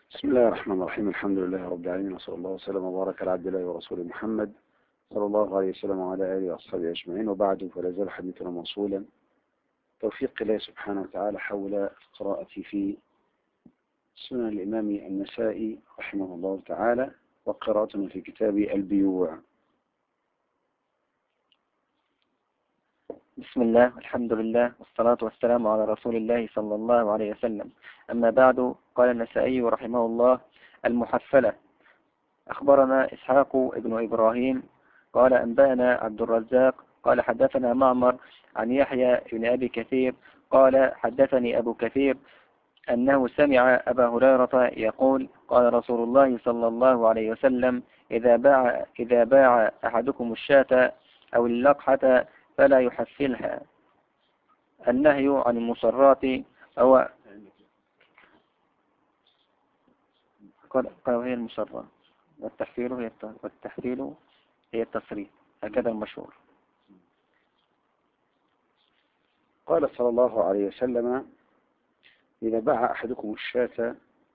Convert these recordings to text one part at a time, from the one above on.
بسم الله الرحمن الرحيم. الحمد لله رب العالمين، وصلى الله وسلم وبارك على عبد الله ورسوله محمد صلى الله عليه وسلم وعلى آله وأصحابه أجمعين، وبعد، فلا زال حديثنا موصولا توفيق الله سبحانه وتعالى حول القراءة في سنن الإمام النسائي رحمه الله تعالى، وقراءتنا في كتاب البيوع. بسم الله والحمد لله والصلاة والسلام على رسول الله صلى الله عليه وسلم. أما بعد، قال النسائي رحمه الله: المحفلة. أخبرنا إسحاق ابن إبراهيم قال أنبأنا عبد الرزاق قال حدثنا معمر عن يحيى بن أبي كثير قال حدثني أبو كثير أنه سمع أبا هريرة يقول: قال رسول الله صلى الله عليه وسلم: إذا باع أحدكم الشاة أو اللقحة فلا يحفلها. النهي عن المصرات هو قال هي المصرات، والتحفيل هي التصريف، هكذا المشهور. قال صلى الله عليه وسلم: إذا باع أحدكم الشاة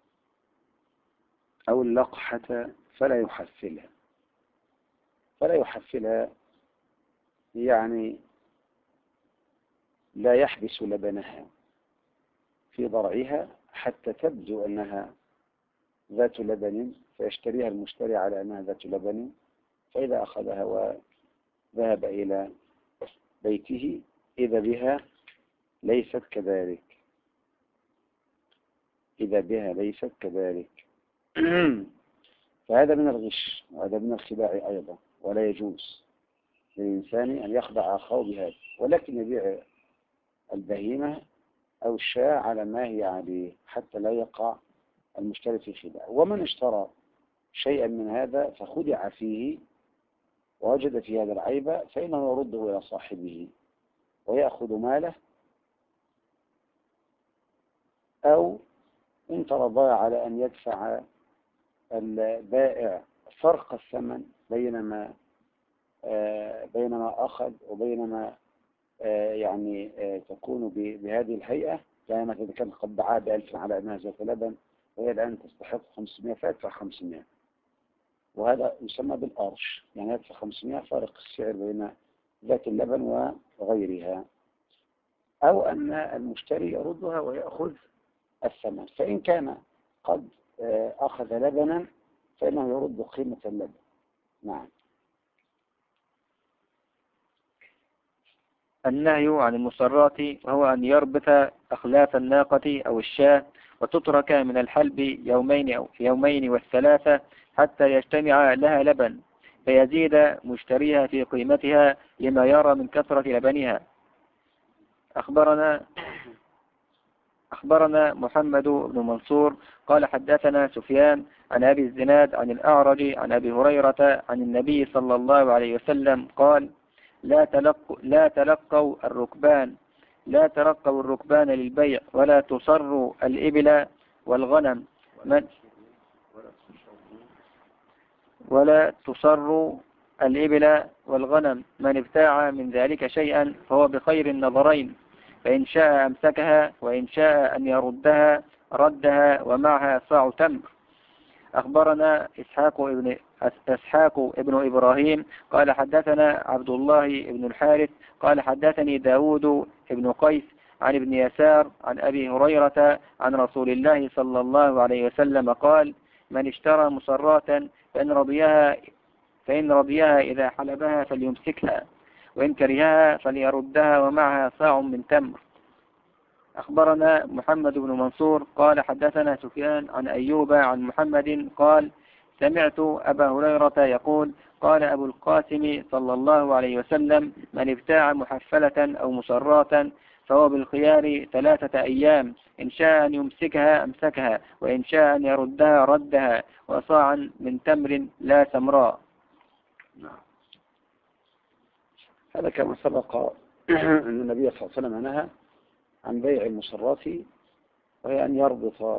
أو اللقحة فلا يحفلها. فلا يحفلها يعني لا يحبس لبنها في ضرعها حتى تبدو أنها ذات لبن، فيشتريها المشتري على أنها ذات لبن، فإذا أخذها وذهب إلى بيته إذا بها ليست كذلك. فهذا من الغش، وهذا من الخداع أيضا، ولا يجوز للإنسان أن يخدع أخاه بهذا، ولكن يبيع البهيمة أو الشاة على ما هي عليه حتى لا يقع المشتري في خداع. ومن اشترى شيئا من هذا فخدع فيه ووجد في هذا العيب فإنه يرده إلى صاحبه ويأخذ ماله، أو إن ترضى على أن يدفع البائع فرق الثمن بينما أخذ وبينما تكون بهذه الهيئة. يعني مثلا إذا كان قد باعها ب1000 على أنها ذات لبن وهي الآن تستحق 500 فيدفع 500، وهذا يسمى بالأرش، يعني يدفع 500 فارق السعر بين ذات اللبن وغيرها، أو أن المشتري يردها ويأخذ الثمن. فإن كان قد أخذ لبنا فإنه يرد قيمة اللبن. نعم. النهي عن المصرات وهو أن يربط أخلاف الناقة أو الشاة وتترك من الحلب يومين والثلاثة حتى يجتمع لها لبن، فيزيد مشتريها في قيمتها لما يرى من كثرة لبنها. أخبرنا محمد بن منصور قال حدثنا سفيان عن أبي الزناد عن الأعرج عن أبي هريرة عن النبي صلى الله عليه وسلم قال: لا تلقوا الركبان للبيع، ولا تصروا الإبل والغنم من ابتاع من ذلك شيئا فهو بخير النظرين، فإن شاء أمسكها وإن شاء أن يردها ردها ومعها صاع تمر. أخبرنا إسحاق ابن إبراهيم قال حدثنا عبد الله بن الحارث قال حدثني داود بن قيس عن ابن يسار عن أبي هريرة عن رسول الله صلى الله عليه وسلم قال: من اشترى مصرات فإن رضيها إذا حلبها فليمسكها، وإن كرهها فليردها ومعها صاع من تمر. أخبرنا محمد بن منصور قال حدثنا سفيان عن أيوب عن محمد قال: سمعت أبا هريرة يقول: قال أبو القاسم صلى الله عليه وسلم: من ابتاع محفلة أو مصرات فهو بالخيار 3 أيام، إن شاء أن يمسكها أمسكها، وإن شاء أن يردها ردها، وصاعا من تمر لا سمراء. هذا كما سبق أن النبي صلى الله عليه وسلم نهى عن بيع المصرات، وهي أن يربط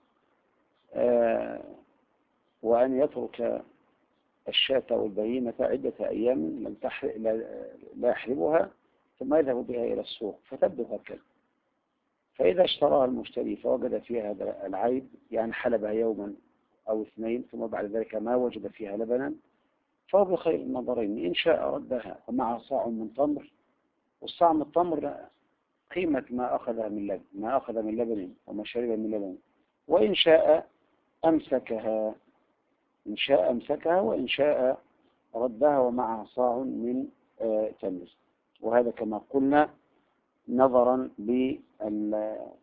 وأن يترك الشاة والبهيمة عدة أيام لا يحلبها، ثم يذهب بها إلى السوق فتبدو هكذا. فإذا اشتراها المشتري فوجد فيها هذا العيب، يعني حلبها يوما أو اثنين ثم بعد ذلك ما وجد فيها لبنا، فهو بخير النظرين. إن شاء ردها ومع صاع من تمر، والصاع من التمر قيمة ما أخذ من لبن، ما أخذ من لبن وما شرب من لبن. وإن شاء أمسكها، إن شاء أمسكها، وإن شاء ردها ومعها صاع من تمر. وهذا كما قلنا نظرا للعيب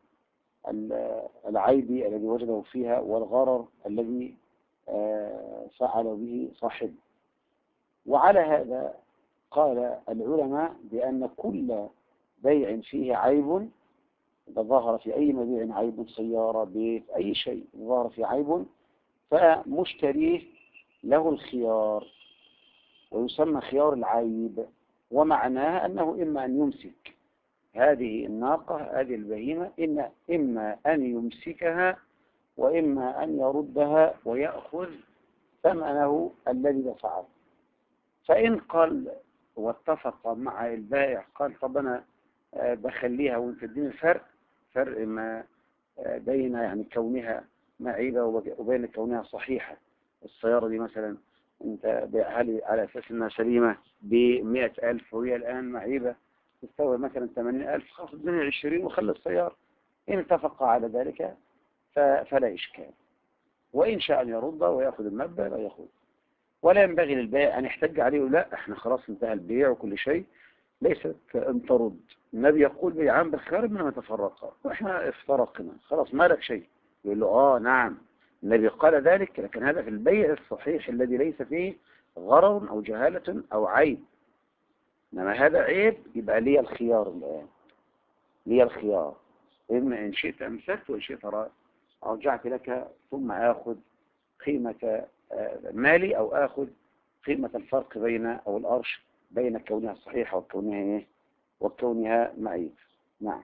الذي وجده فيها والغرر الذي فعل به صاحبه. وعلى هذا قال العلماء بأن كل بيع فيه عيب، إذا ظهر في أي مبيع عيب، سيارة، بيت، أي شيء ظهر فيه عيب، فمشتريه له الخيار، ويسمى خيار العيب. ومعناه أنه إما أن يمسك هذه الناقة، هذه البهيمة، إما أن يمسكها وإما أن يردها ويأخذ ثمنه الذي دفعه. فإن قال واتفق مع البائع، قال طب أنا بخليها وانت تديني فرق ما بين يعني كونها معيبة وبين كونها صحيحة. السيارة دي مثلا انت بيعها لي على أساس انها سليمة ب100,000 وهي الآن معيبة تستوي مثلا 80,000، خاص منها 20 وخلي السيارة. إن اتفق على ذلك فلا إشكال، وإن شاء أن يرد ويأخذ المبلغ يأخذ. ولا ينبغي للبائع أن يحتج عليه لا احنا خلاص انتهى البيع وكل شيء، ليست أن ترد. النبي يقول بيعان بالخير منما تفرقا، وإحنا افترقنا خلاص ما لك شيء. يقول له نعم النبي قال ذلك، لكن هذا في البيع الصحيح الذي ليس فيه غرر أو جهالة أو عيب. إنما هذا عيب، يبقى لي الخيار الآن، لي الخيار، إما إن شئت أمسكت وإن شئت رجعت لك، ثم آخذ قيمة مالي أو آخذ قيمة الفرق بين أو الأرش بين كونها صحيحة وكونها وكونها معيب. نعم.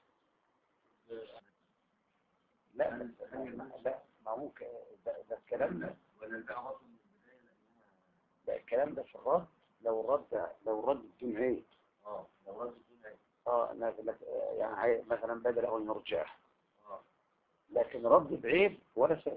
لا ما ممكن ده الكلام ده الكلام ده في الرد. لو الرد بدون عيب، لو الرد بدون عيب يعني مثلا بدل أو المرجع، لكن رد بعيب ولا شيء.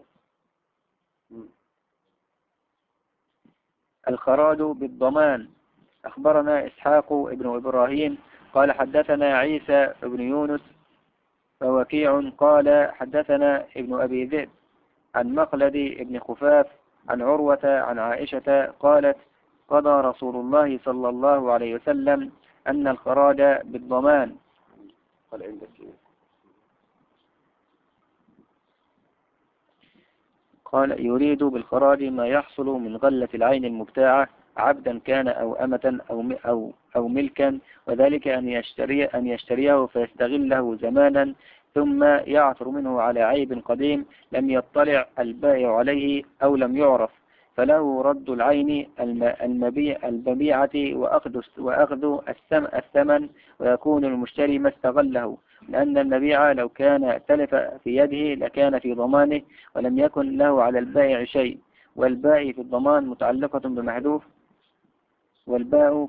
الخراج بالضمان. أخبرنا إسحاق ابن إبراهيم قال حدثنا عيسى ابن يونس ووكيع قال حدثنا ابن أبي ذئب عن مخلد ابن خفاف عن عروة عن عائشة قالت قضى رسول الله صلى الله عليه وسلم أن الخراج بالضمان. قال يريد بالخراج ما يحصل من غلة العين المبتاعة عبدا كان أو أمة أو ملكا، وذلك أن يشتريه فيستغله زمانا ثم يعثر منه على عيب قديم لم يطلع البائع عليه أو لم يعرف، فله رد العين المبيعة وأخذ الثمن، ويكون المشتري ما استغله، لأن المبيع لو كان تلف في يده لكان في ضمانه ولم يكن له على البائع شيء. والباء في الضمان متعلقة بمحذوف، والباء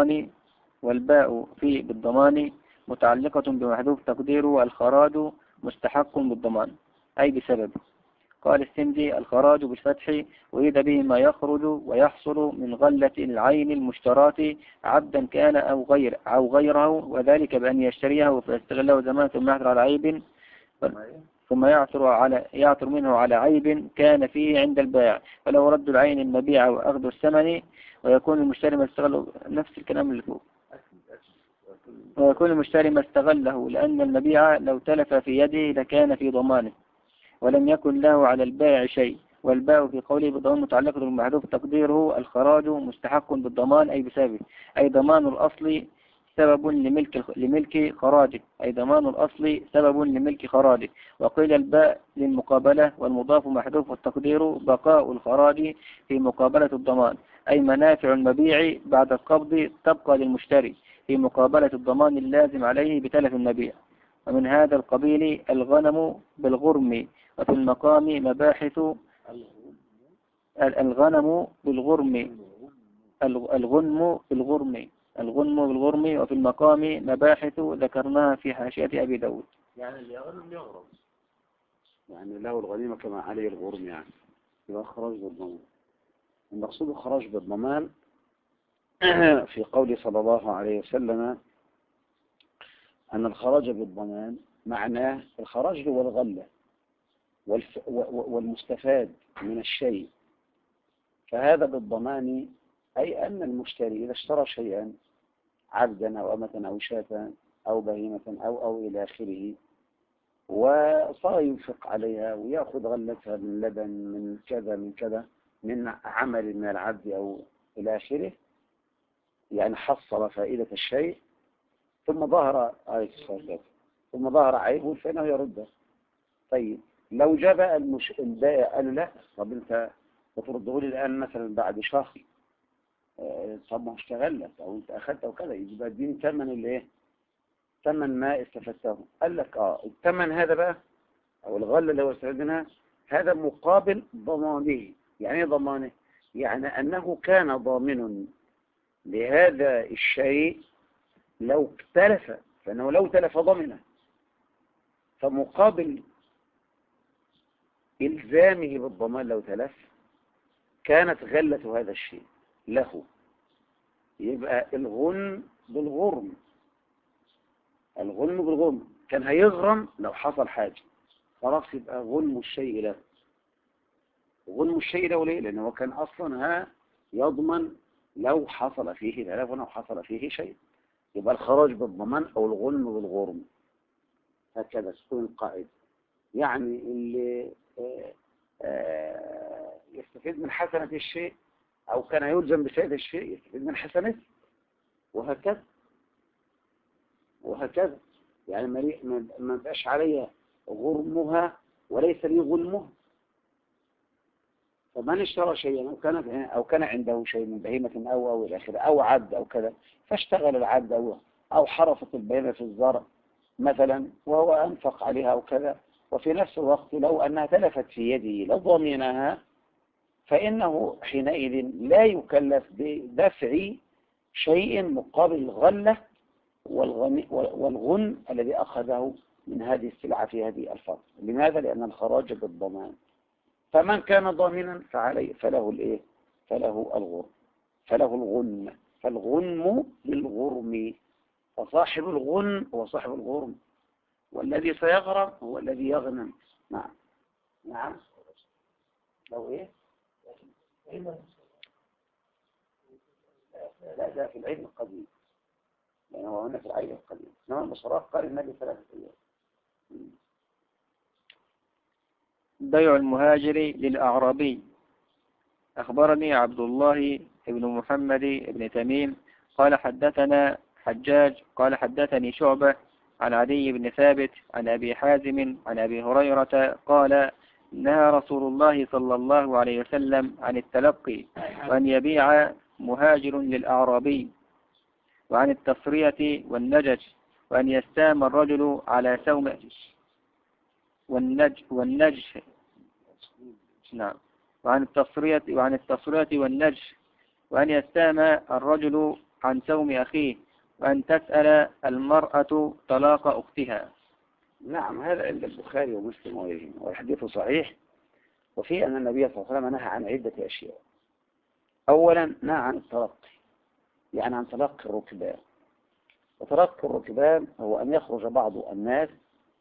في بالضمان متعلقة بمحذوف تقديره الخراج مستحق بالضمان أي بسبب. قال السندي الخراج بالفتح وإذا به ما يخرج ويحصل من غلة العين المشتراة عبدا كان أو غيره، وذلك بأن يشتريه فيستغله زمان ثم يحضر على عيب ثم يعثر منه على عيب كان فيه عند البائع، فلو رد العين المبيع وأخذ الثمن، ويكون المشتري ما استغله، نفس الكلام اللي فوق، ويكون المشتري ما استغله لأن المبيع لو تلف في يده لكان في ضمانه ولم يكن له على البائع شيء. والباء في قوله بالضمان متعلقة بالمحذوف تقديره الخراج مستحق بالضمان أي بسببه، أي ضمان الأصل سبب لملك خراجه، أي ضمان الأصل سبب لملك خراجه. وقيل الباء للمقابلة والمضاف محذوف والتقدير بقاء الخراج في مقابلة الضمان، أي منافع المبيع بعد القبض تبقى للمشتري في مقابلة الضمان اللازم عليه بتلف المبيع. ومن هذا القبيل الغنم بالغرم، وفي المقام مباحث الغنم بالغرم الغنم بالغرم وفي المقام مباحث ذكرناها في حاشية أبي داود. يعني اللي يغنم يغرم، يعني له الغنيمة كما عليه الغرم، يعني يبقى خراج بالضمان. المقصود خراج بالضمان في قول صلى الله عليه وسلم أن الخراج بالضمان معناه الخراج هو الغلة والمستفاد من الشيء، فهذا بالضمان أي أن المشتري إذا اشترى شيئا عبدا أو أمة أو شاة أو بهيمة أو إلى آخره، وصار ينفق عليها ويأخذ غلتها من لبن من كذا من كذا من عمل من العبد أو إلى آخره، يعني حصل فائدة الشيء، ثم ظهر ثم ظهر عيبه فإنه يرده. طيب لو جاء بقى البائع قال لا، طب أنت بترده لي الآن مثلا بعد شهر، طب ما اشتغل لك أو أنت أخذت أو كذا، يبقى الدين ثمن الإيه؟ ثمن ما استفدته. قال لك الثمن هذا بقى أو الغلة اللي هو استفدناها هذا مقابل ضمانه. يعني ايه ضمانه؟ يعني أنه كان ضامن لهذا الشيء لو تلف، فإنه لو تلف ضمنه، فمقابل إلزامه بالضمان لو تلف كانت غلة هذا الشيء له. يبقى الغنم بالغرم، الغنم بالغرم، كان هيغرم لو حصل حاجة، خلاص يبقى غنم الشيء له. غنم الشيء له ليه؟ لأنه كان أصلا يضمن لو حصل فيه تلف أو حصل فيه شيء، يبقى الخراج بالضمان أو الغنم بالغرم. هكذا تكون القاعدة. يعني اللي يستفيد من حسنة الشيء أو كان يلزم بسيد الشيء يستفيد من حسنته، وهكذا وهكذا. يعني ما بقاش علي غرمها وليس لي غنمها. فمن اشترى شيئا أو كان عنده شيء من بهيمة أو إلى آخره أو عبد أو كذا، فاشتغل العبد أو حرفت البهيمة في الزرع مثلا وهو أنفق عليها أو كذا، وفي نفس الوقت لو أنها تلفت في يده لو ضمنها، فإنه حينئذ لا يكلف بدفع شيء مقابل الغلة والغن الذي أخذه من هذه السلعة في هذه الفترة. لماذا؟ لأن الخراج بالضمان. فمن كان ضامنا فعليه فله الإيه؟ فله الغرم، فله الغنم. فالغنم للغرم، فصاحب الغنم هو صاحب الغرم، والذي سيغرم هو الذي يغنم. نعم نعم. لو إيه؟ لا ده في العلم القديم، يعني هو هنا في العلم القديم. نعم المصراف قال النبي 3 أيام. بيع المهاجر للأعرابي. أخبرني عبد الله بن محمد بن تميم قال حدثنا حجاج قال حدثني شعبة عن عدي بن ثابت عن أبي حازم عن أبي هريرة قال نهى رسول الله صلى الله عليه وسلم عن التلقي وأن يبيع مهاجر للأعرابي، وعن التصرية والنجش، وأن يستام الرجل على سوم والنجش. نعم. وعن التصرية والنجش، وأن يستام الرجل عن سوم أخيه، وأن تسأل المرأة طلاق أختها. نعم هذا عند البخاري ومسلم وغيرهما، والحديث صحيح. وفيه أن النبي صلى الله عليه وسلم نهى عن عدة أشياء. أولا نهى عن التلقي، يعني عن تلقي الركبان. وتلقي الركبان هو أن يخرج بعض الناس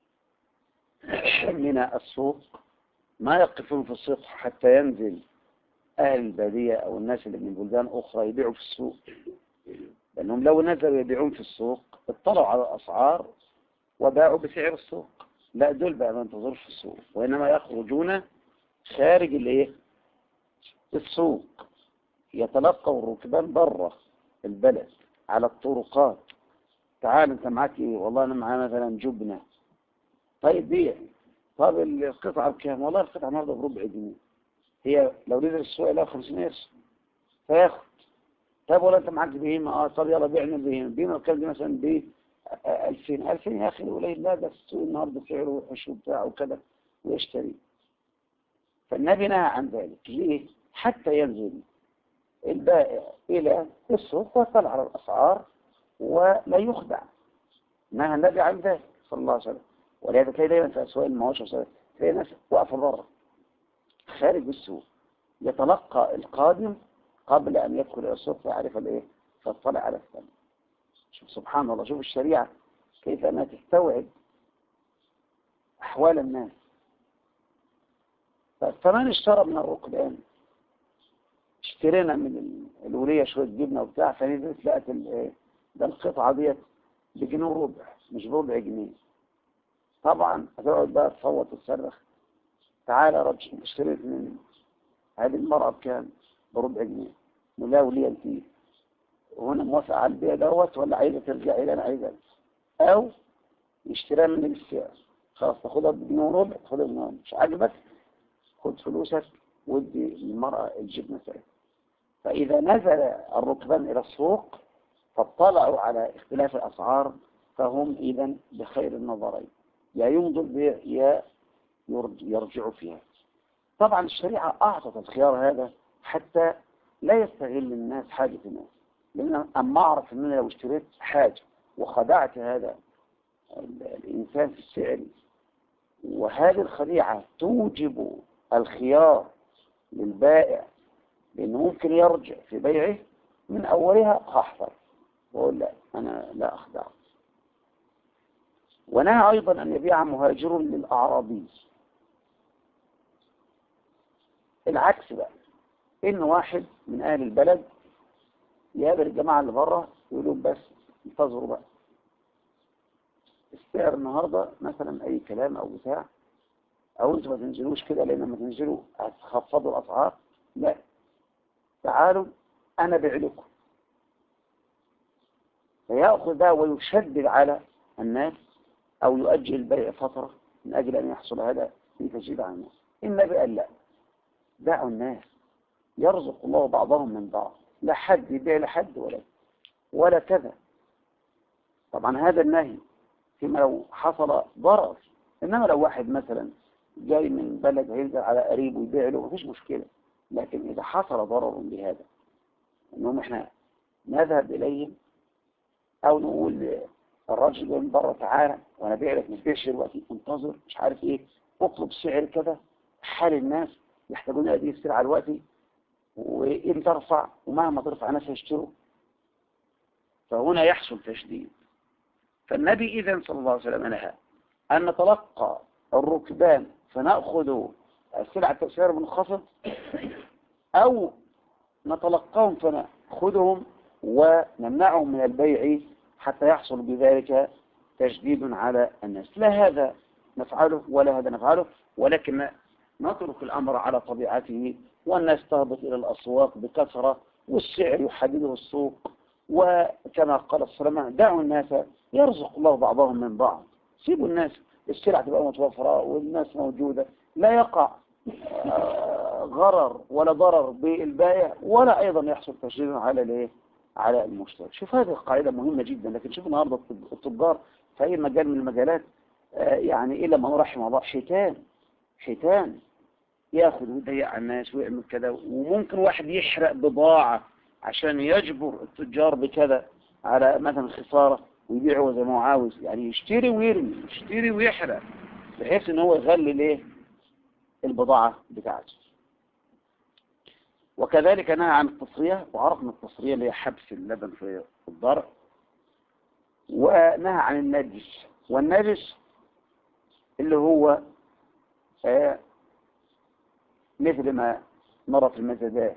من السوق، ما يقفون في السوق حتى ينزل أهل البادية أو الناس اللي من بلدان أخرى يبيعوا في السوق، لأنهم لو نزلوا يبيعون في السوق اطلعوا على الأسعار وباعوا بسعر السوق. لا دول بقى ما ينتظرش في السوق، وإنما يخرجون خارج السوق، يتلقوا الركبان برا البلد على الطرقات. تعال انت معاك ايه؟ والله انا معايا مثلا جبنة. طيب بيع. طب القطعة بكام؟ والله القطعة النهارده بربع جنيه، هي لو نزل السوق لها 500 قرش فياخد. طيب ولا انت معاك بهيمة؟ طب يلا بيعنا البهيمة بكام دي؟ مثلا ب 2000. 2000 يا اخي قليل، لا ده السوق النهارده سعره وحش وبتاع وكذا، ويشتري. فالنبي نهى عن ذلك. ليه؟ حتى ينزل البائع إلى السوق ويطلع على الأسعار ولا يخدع. نهى النبي عن ذلك صلى الله عليه وسلم. ولهذا تلاقي دايما في أسواق المواشي تلاقي ناس واقفة بره خارج السوق يتلقى القادم قبل أن يدخل إلى السوق فيعرف الإيه، فاطلع على الثمن. شوف سبحان الله، شوف الشريعة كيف أنها تستوعب أحوال الناس. فمن اشترى من الركبان، اشترينا من الولية شوية جبنة وبتاع، فنزلت لقت ده القطعة ديت بجنيه وربع مش بربع جنيه. طبعا هتقعد بقى تصوت وتصرخ، تعالى يا رجل اشتريت من هذه المرأة بكام؟ بربع جنيه. لا ولية انت هنا موافقة على البيع دوت ولا عايزة ترجعي لي؟ انا عايزة. او يشتريها من السعر، خلاص تاخدها بجنيه وربع، تاخدها بجنيه وربع. مش عاجبك خد فلوسك ودي للمرأة الجبنة سعر. فإذا نزل الركبان إلى السوق فاطلعوا على اختلاف الأسعار فهم إذن بخير النظرين، يا يمضوا البيع يا يرجعوا فيها. طبعا الشريعة أعطت الخيار هذا حتى لا يستغل الناس حاجة الناس، لأن أما أعرف أن أنا لو اشتريت حاجة وخدعت هذا الإنسان في السعر، وهذه الخديعة توجب الخيار للبائع لأنه ممكن يرجع في بيعه من أولها، هحفر وأقول لا أنا لا أخدع. ونهى أيضا أن يبيع مهاجر للأعرابي. العكس بقى، إن واحد من أهل البلد يقابل الجماعة اللي بره يقول لهم بس انتظروا بقى، السعر النهاردة مثلا أي كلام أو بتاع، أو أنتوا ما تنزلوش كده لأن لما تنزلوا هتخفضوا الأسعار. لا، تعالوا أنا بيع لكم. فيأخذ ده ويشدد على الناس أو يؤجل البيع فترة من أجل أن يحصل هذا في تشديد على الناس. النبي قال لا، دعوا الناس يرزق الله بعضهم من بعض، لا حد يبيع لحد ولا كذا. طبعا هذا النهي فيما لو حصل ضرر، إنما لو واحد مثلا جاي من بلد هينزل على قريب ويبيع له مفيش مشكلة. لكن إذا حصل ضرر بهذا إنهم إحنا نذهب إليهم أو نقول الراجل من بره تعالى وأنا بيع لك، مش بيعش دلوقتي، انتظر مش عارف إيه، اطلب سعر كذا، حال الناس يحتاجون هذه السلعة دلوقتي، وإن ترفع ومهما ترفع ناس يشتروا، فهنا يحصل تشديد. فالنبي إذن صلى الله عليه وسلم نهى أن نتلقى الركبان فنأخذ السلعة بسعر منخفض، أو نتلقاهم فنأخذهم ونمنعهم من البيع حتى يحصل بذلك تشديد على الناس. لا هذا نفعله ولا هذا نفعله، ولكن نترك الأمر على طبيعته، والناس تهبط إلى الأسواق بكثرة والسعر يحدده السوق. وكما قال السلام دعوا الناس يرزق الله بعضهم من بعض، سيبوا الناس السلعة تبقى متوفرة والناس موجودة، لا يقع غرر ولا ضرر بالبائع ولا أيضا يحصل تشديد على المشتري. شوف هذه القاعدة مهمة جدا. لكن شوف النهاردة التجار في أي مجال من المجالات يعني إلا ما رحم الله حيتان ياخذ ويضيع على الناس ويعمل كذا. وممكن واحد يحرق بضاعة عشان يجبر التجار بكذا على مثلا خسارة ويبيعه زي ما هو عاوز، يعني يشتري ويرمي، يشتري ويحرق بحيث ان هو يغلي البضاعة بتاعته. وكذلك نهى عن التصرية، وعرفنا التصرية اللي هي حبس اللبن في الضرع. ونهى عن النجس، والنجس اللي هو مثل ما نرى في المزادات،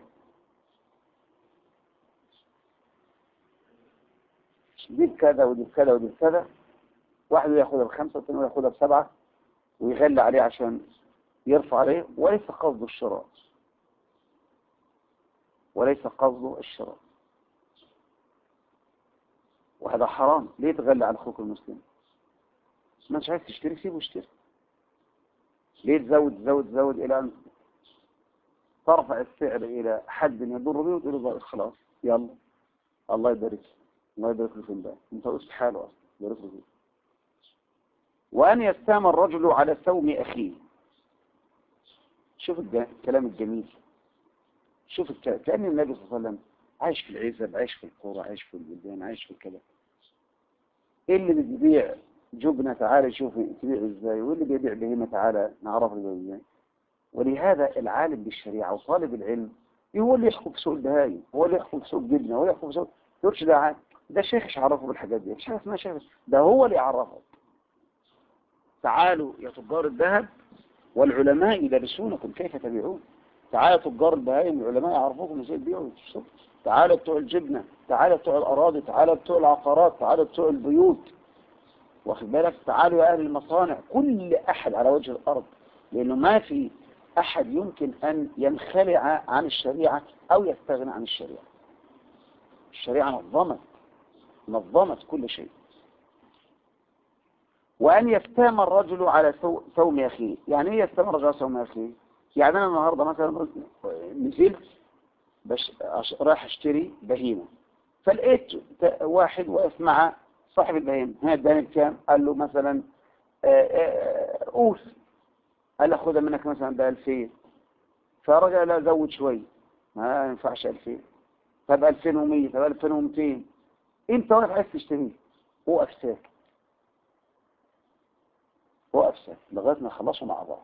دي بكذا ودي بكذا ودي بكذا، واحد ياخدها ب5 والثاني ياخدها ب7 ويغلي عليه عشان يرفع عليه، وليس قصده الشراء، وليس قصده الشراء. وهذا حرام. ليه تغلي على اخوك المسلم؟ ما انت عايز تشتري سيبه يشتري. ليه تزود الى ان ترفع السعر الى حد يضر به وتقول له خلاص يلا الله يبارك له في الباب، انت قلت حاله اصلا يبارك له فيه. وان يستام الرجل على سوم اخيه. شوف الكلام الجميل، شوف كأن النبي صلى الله عليه وسلم عايش في العزب، عايش في القرى، عايش في البلدان، عايش في الكلام. ايه اللي بيبيع جبنة تعالى شوفي تبيع ازاي، واللي بيبيع بهيمة تعالى نعرف له ازاي. ولهذا العالم بالشريعة وطالب العلم هو اللي يحكم في سوق البهايم، هو اللي يحكم في سوق الجبنة، هو اللي يحكم في سوق يقولش ده شيخ مش عرفه بالحاجات دي، مش حاجة اسمها شيخ، ده هو اللي يعرفه. تعالوا يا تجار الذهب والعلماء يدرسونكم كيف تبيعون. تعالوا تجار البهايم العلماء يعرفوكم ازاي تبيعوا وتشتروا. تعالوا بتوع الجبنة، تعالوا بتوع الأراضي، تعالوا بتوع العقارات، تعالوا بتوع البيوت، واخد بالك، تعالوا يا أهل المصانع، كل أحد على وجه الأرض، لأنه ما في أحد يمكن أن ينخلع عن الشريعة أو يستغنى عن الشريعة. الشريعة نظمت كل شيء. وأن يستام الرجل على سوم أخيه. يعني إيه يستام الرجل على سوم أخيه؟ يعني أنا النهاردة مثلا نزلت رايح أشتري بهيمة، فلقيت واحد واقف مع صاحب البهيمة، ها اداني بكام؟ قال له مثلا قول، قال له خدها منك مثلا ب2000، فرجع لا زود شوي، ما ينفعش 2000، طب 2100، طب 2200، انت واقف عايز تشتريه، وقف ساكت، وقف ساكت لغايه ما يخلصوا مع بعض.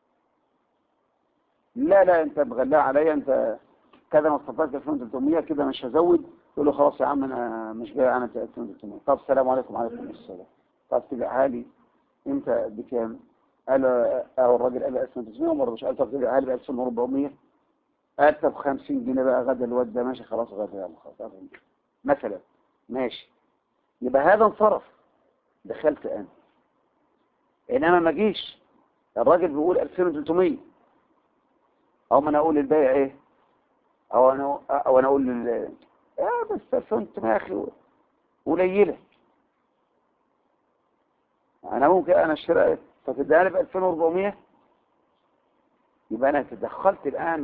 لا انت مغلاء عليا، انت كذا ما استطعت 2300 كده مش هزود. يقول له خلاص يا عم انا مش بايع، انا 2300. طب السلام عليكم. وعليكم السلام. طب تبيعها لي انت بكام؟ قال الراجل قال 2300 ومره مش قال طب تبيعها لي ب 2400. قال طب 50 جنيه بقى غدا الواد ده، ماشي خلاص غدا يلا خلاص مثلا، ماشي. يبقى هذا انصرف، دخلت انا. انما ما جيش الراجل بيقول 2300، او ما انا اقول للبائع ايه، او انا اقول بس 2300 يا اخي قليله، انا ممكن انا اشتري فتديها لي ب 2400. يبقى انا تدخلت الان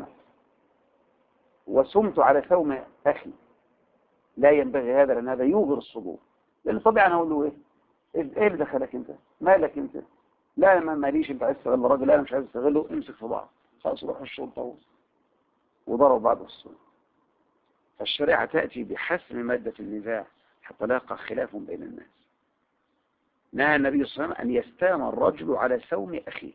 وسمت على ثوم اخي. لا ينبغي هذا، لان هذا يوغر الصدور. لان طبعا انا اقول له ايه اللي دخلك انت، مالك انت؟ لا ما ماليش، انت عايز تستغل الراجل، لا انا مش عايز استغله، امسك في بعض خلاص، روح الشرطه وضرب بعض السوق. فالشريعه تاتي بحسم ماده النزاع حتى لا يقع خلاف بين الناس. نهى النبي صلى الله عليه وسلم ان يستام الرجل على سوم اخيه.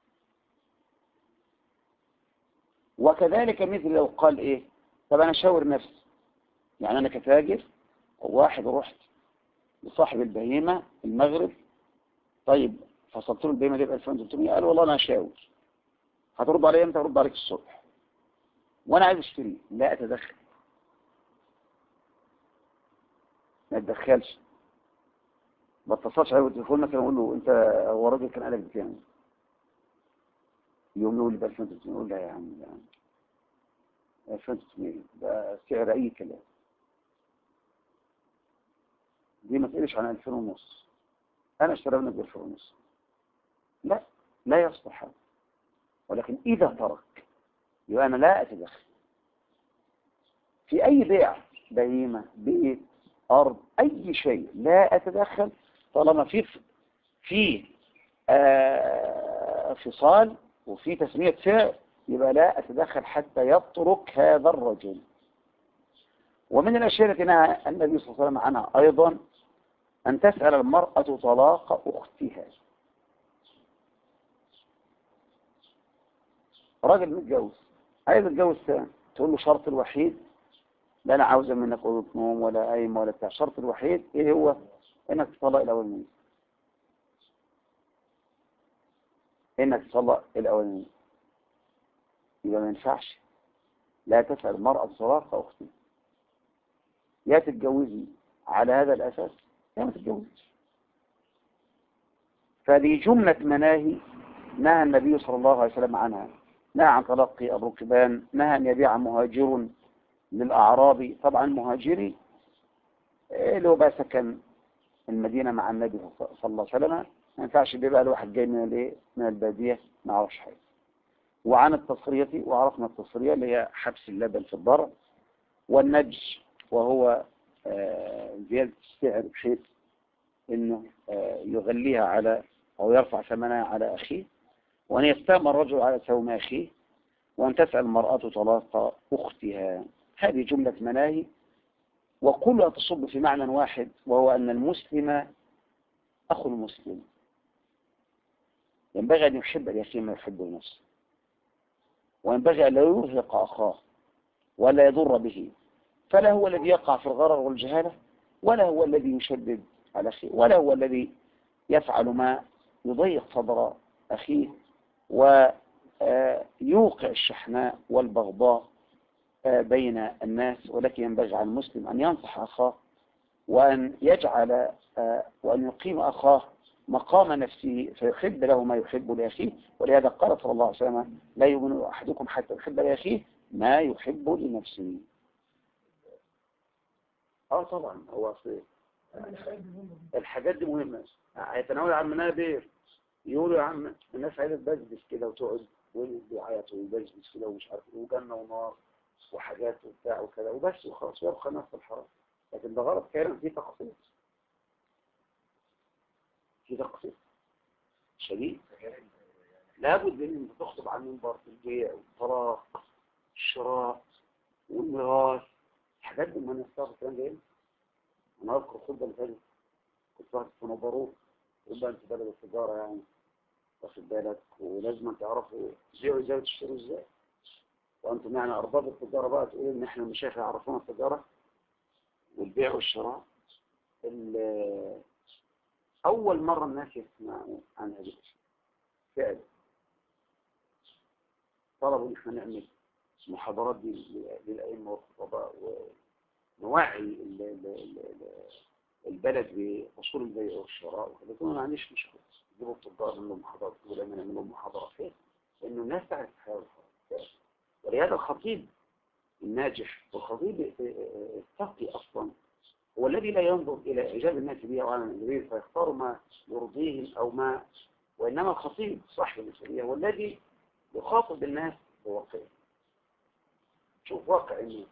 وكذلك مثل لو قال ايه، طب انا شاور نفسي، يعني انا كتاجر واحد رحت لصاحب البهيمه المغرب، طيب فصلت له البهيمه دي ب 2300، قال والله انا هشاور، هترد علي امتى؟ هرد عليك الصبح، وانا عايز اشتري، لا اتدخل، ما اتدخلش، ما اتصلش عليه بالتليفون مثلا اقول له انت هو الراجل كان قالك بكام؟ يوم يقول لي ب 2300، اقول له يا عم 2300 ده سعر اي كلام، دي ما تقلش عن 2500، انا اشتري منك ب 2500. لا يصلح هذا. ولكن اذا ترك يبقى انا لا اتدخل في اي بيع، بهيمه، بيت، ارض، اي شيء، لا اتدخل طالما في فصال وفي تسمية سعر، يبقى لا أتدخل حتى يترك هذا الرجل. ومن الأشياء التي نهى النبي صلى الله عليه وسلم عنها أيضا أن تسأل المرأة طلاق أختها. راجل متجوز عايز يتجوز ثاني، تقول له شرط الوحيد، لا أنا عاوزة منك أوضة نوم ولا قايمة ولا بتاع، الشرط الوحيد إيه هو؟ إنك تطلق الأولانية، إنك تطلق الأولانية. يبقى ما ينفعش، لا تسأل المرأة طلاق أختها، يا تتجوزي على هذا الأساس يا ما تتجوزيش. فهذه جملة مناهي نهى النبي صلى الله عليه وسلم عنها. نهى عن طلاق الركبان، نهى أن يبيع مهاجر للأعرابي. طبعا مهاجري اللي هو بقى سكن المدينة مع النبي صلى الله عليه وسلم، ما ينفعش بيبقى الواحد جاي من البادية ما عرفش حاجة. وعن التصرية، وعرفنا التصرية اللي هي حبس اللبن في الضرع، والنج وهو زيادة السعر بشيء انه يغليها على او يرفع ثمنها على اخيه، وان يستام الرجل على سوم اخيه، وان تسأل المرأة طلاق اختها. هذه جملة مناهي وكلها تصب في معنى واحد، وهو ان المسلم أخو المسلم ينبغي أن يحب اليتيم ما يحب لنفسه، وينبغي أن لا يرهق أخاه ولا يضر به، فلا هو الذي يقع في الغرر والجهالة، ولا هو الذي يشدد على أخيه، ولا هو الذي يفعل ما يضيق صدر أخيه ويوقع الشحناء والبغضاء بين الناس. ولكن ينبغي على المسلم أن ينصح أخاه وأن يجعل وأن يقيم أخاه مقام نفسه فيحب له ما يحب لأخيه. ولهذا قال صلى الله عليه وسلم: لا يؤمن أحدكم حتى يحب لأخيه ما يحب لنفسه. طبعا هو الحاجات دي مهمة. هيتناول عن منابر يقولوا يا عم الناس عايزة تبزبز كده وتقعد ويعيطوا ويبزبز كده ومش عارف وجنة ونار وحاجات وبتاع وكده وبس وخلاص ويبقى نفس الحرام. لكن ده غلط فعلا، في تقصير، في تقصير شديد. لابد من ان تخطب عن منبر البيع والطلاق الشراء والميراث، الحاجات دي ما نستطيع الكلام ده. انا اذكر خطبه اللي فاتت كنت واحد في نبروت، يبقى انت بلد التجاره يعني واخد بالك، ولازم تعرفوا تبيعوا ازاي وتشتروا ازاي، وانتم يعني ارباب التجاره بقى تقولوا ان احنا المشايخ يعرفونا التجاره والبيع والشراء. اول مره الناس يسمعوا عن هذه الاشياء فعلا طلبوا ان احنا نعمل محاضرات دي للائمه والخطباء ونوعي البلد باصول البيع والشراء وكذا. ما عنديش مشكله، يجيبوا التجار من المحاضرات ولا من يعملوا محاضرات فين، لانه الناس تعرف الحياه والحياه. ولهذا الخطيب الناجح والخطيب التقي اصلا هو الذي لا ينظر الى اعجاب الناس به او على الجميل فيختار ما يرضيهم او ما، وانما الخطيب صاحب المسؤوليه هو الذي يخاطب الناس بواقعه. شوف واقع الناس،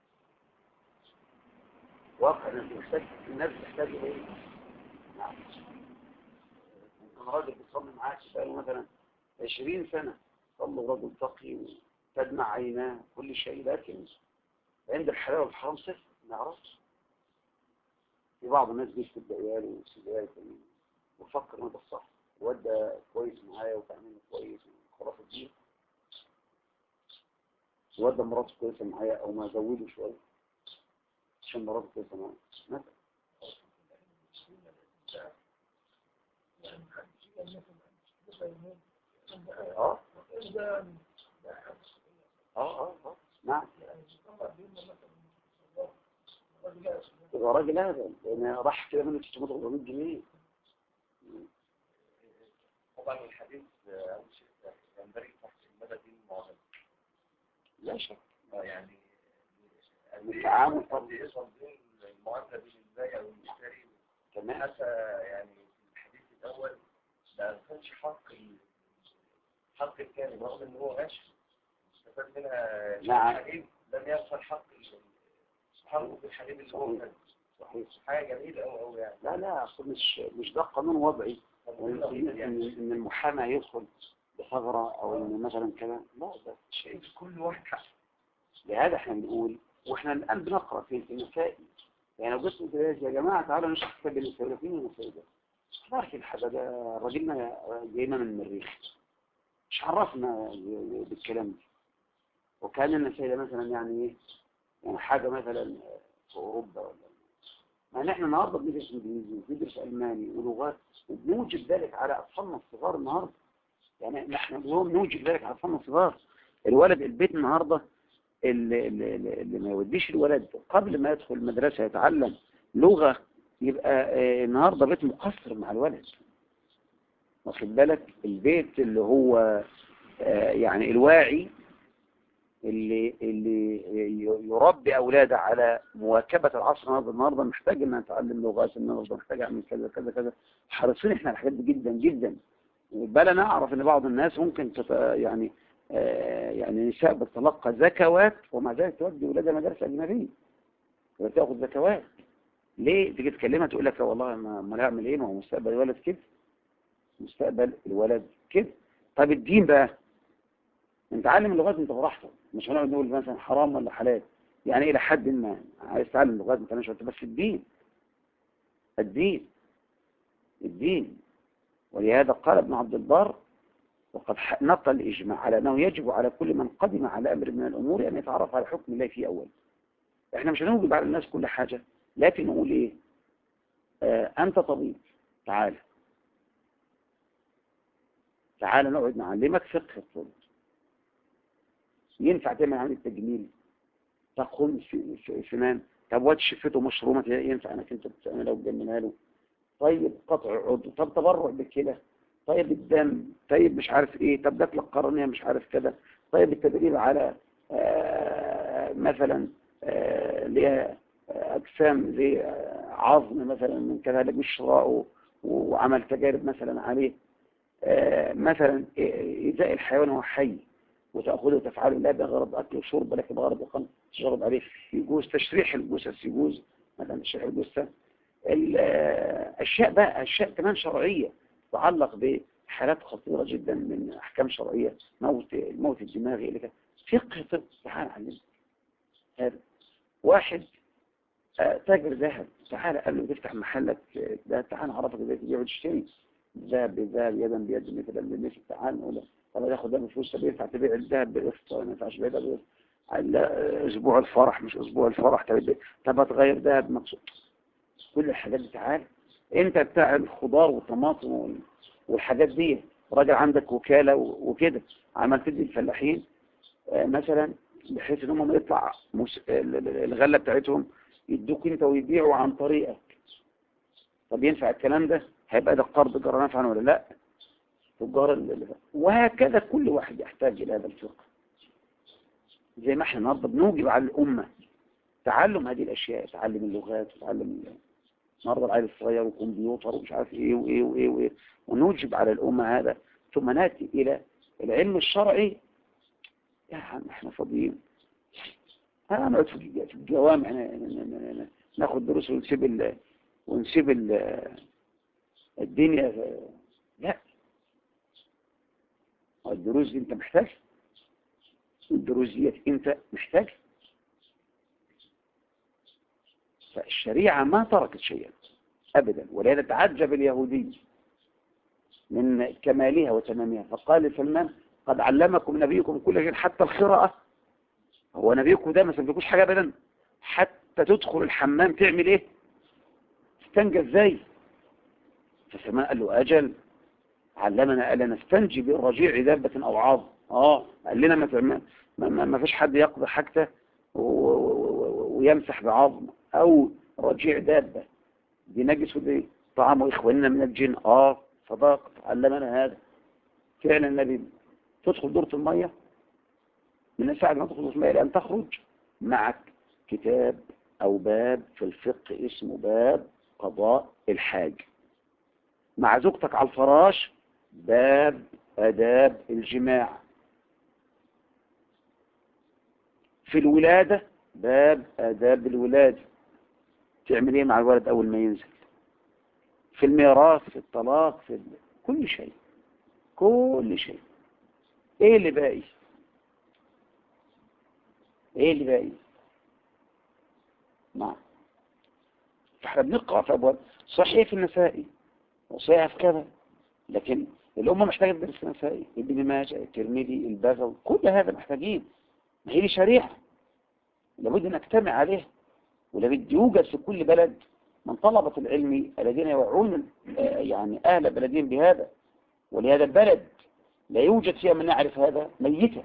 واقع الناس تحتاج ايه؟ نعم. ممكن راجل بيصلي معاك بقاله مثلا 20 سنه، صلى رجل تقي وتدمع عيناه كل شيء، لكن عند الحلال والحرام صفر ما يعرفش. في بعض الناس بيكتب عياله ويسيب عياله وفكر ان ده الصح، الواد ده كويس معايا وتعمله كويس وخلاص الدين، الواد ده مراته كويسه معايا او ما ازوده شويه عشان مراته كويسه معايا مثلا. نعم. يبقى راجل هذا لان راح كده منه 300 جنيه. طبعا الحديث ينبغي تحت المدى دي المعاملة لا شك يعني التعامل يصل بين المعاملة بين البائع والمشتري تمام. حتى يعني في الحديث الأول ما كانش حق الكامل رغم إن هو غش استفاد منها الحليب لم يحصل حق في الحليب اللي هو كان صحيح. حاجة جميلة أو يعني لا أصل مش ده قانون وضعي إن المحامي يدخل بثغرة أو إن مثلا كذا، لا ده شيء كل واحد حق. لهذا احنا بنقول واحنا الآن بنقرأ في المسائل، يعني لو قلت يا جماعة تعالوا نشرح كتاب المسائل فين المسائل ده؟ عارف الحاجة ده راجلنا جاينا من المريخ مش عرفنا بالكلام ده، وكان المسائل مثلا يعني ايه، يعني حاجة مثلا في أوروبا ولا ما نحن النهارده بندرس انجليزي وبندرس الماني ولغات وبنوجد ذلك على اطفالنا الصغار النهارده. يعني نحن اليوم نوجد ذلك على اطفالنا الصغار. الولد البيت النهارده اللي ما يوديش الولد قبل ما يدخل المدرسه يتعلم لغه يبقى النهارده بيت مقصر مع الولد. واخد بالك البيت اللي هو يعني الواعي اللي يربي أولاده على مواكبة العصر النهارده محتاج ان نتعلم لغات النهارده، محتاج اعمل كذا كذا كذا. حريصين احنا على الحاجات دي جدا جدا. بل انا اعرف ان بعض الناس ممكن يعني نساء بتتلقى زكوات ومع ذلك تودي ولادها مدارس اجنبيه وتاخد زكوات. ليه؟ تيجي تكلمها تقول لك والله ما اعمل ايه، ما هو مستقبل الولد كده، مستقبل الولد كده. طب الدين بقى انت علم اللغات انت براحتك، مش هنقعد نقول مثلا حرام ولا حلال، يعني الى حد ما عايز تعلم لغات انت مش بس الدين الدين. ولهذا قال ابن عبد البر وقد نقل الإجماع على أنه يجب على كل من قدم على أمر من الأمور أن يتعرف على حكم الله فيه أول. إحنا مش هنوجب على الناس كل حاجة، لكن نقول إيه؟ أنت طبيب، تعال نقعد نعلمك فقه الطب. ينفع تعمل عملية تجميل؟ تقوم في سنان؟ طب واد شفته مشرومة ينفع انك انت تعملها وتجملها له؟ طيب قطع عضو، طب تبرع بالكلى، طيب الدم، طيب مش عارف ايه، طب دخل القرنية مش عارف كذا، طيب التدريب على مثلا ليها اجسام زي عظم مثلا من كذلك بالشراء وعمل تجارب مثلا عليه، مثلا إيذاء الحيوان وهو حي وتأخذه وتفعله لا بغرض أكل وشرب لكن بغرض إقامة تجرب عليه، يجوز تشريح الجثث، يجوز مثلا تشريح الجثة. الأشياء بقى أشياء كمان شرعية تتعلق بحالات خطيرة جدا من أحكام شرعية، الموت الدماغي اللي كان فقه طب. تعال علمه هذا. واحد تاجر ذهب، تعال قال له تفتح محلك ده، تعال عرفك ازاي تبيع وتشتري ذهب بالذهب يدا بيد مثلا بالمثل. تعال نقول طب تاخد ده من فلوس، طب ينفع تبيع الذهب بالقسط ولا ما ينفعش تبيع ده بالقسط؟ اسبوع الفرح مش اسبوع الفرح، طب تغير ذهب مقصود. كل الحاجات دي تعال انت بتاع الخضار والطماطم والحاجات دي، راجل عندك وكالة وكده، عمال تدي الفلاحين مثلا بحيث ان هم ما يطلع الغلة بتاعتهم يدوك انت ويبيعوا عن طريقك. طب ينفع الكلام ده؟ هيبقى ده قرض جرى نفعا ولا لا؟ تجار وهكذا كل واحد يحتاج الى هذا الفقه. زي ما احنا النهارده بنوجب على الامه تعلم هذه الاشياء، تعلم اللغات وتعلم النهارده العيل الصغير وكمبيوتر ومش عارف ايه وايه وايه وايه، ونوجب على الامه هذا، ثم ناتي الى العلم الشرعي. يا عم احنا فاضيين، هنقعد في الجوامع ناخد دروس ونسيب الدنيا؟ لا، الدروس دي انت محتاج، الدروس دي انت محتاج. فالشريعة ما تركت شيئا ابدا. ولهذا تعجب اليهودي من كمالها وتمامها فقال لسلمان قد علمكم نبيكم كل شيء حتى القراءة. هو نبيكم ده ما سمعكوش حاجة ابدا؟ حتى تدخل الحمام تعمل ايه؟ تستنجى ازاي؟ فسلمان قال له اجل، علمنا ألا نستنجي بالرجيع دابة أو عظم. قال لنا ما فيش حد يقضي حاجته ويمسح بعظم أو رجيع دابة، دي نجس ودي طعام إخواننا من الجن. صدق، علمنا هذا فعلا. النبي تدخل دورة المية من ساعة ما تدخل دورة المية لأن تخرج معك كتاب أو باب في الفقه اسمه باب قضاء الحاج، مع زوجتك على الفراش باب آداب الجماع، في الولادة باب آداب الولادة، تعمل ايه مع الولد أول ما ينزل، في الميراث، في الطلاق، في كل شيء، كل شيء. ايه اللي باقي؟ ايه اللي باقي؟ نعم. فاحنا بنقرأ في أبواب صحيح في النسائي وصحيح في كذا، لكن الأمة محتاجة تدرس النسائي، ابن ماجه، الترمذي، البغوي، كل هذا محتاجين. ما هي دي شريعة لابد أن نجتمع عليها، ولابد يوجد في كل بلد من طلبة العلم الذين يوعون يعني أهل بلدين بهذا. ولهذا البلد لا يوجد فيها من يعرف هذا ميتة.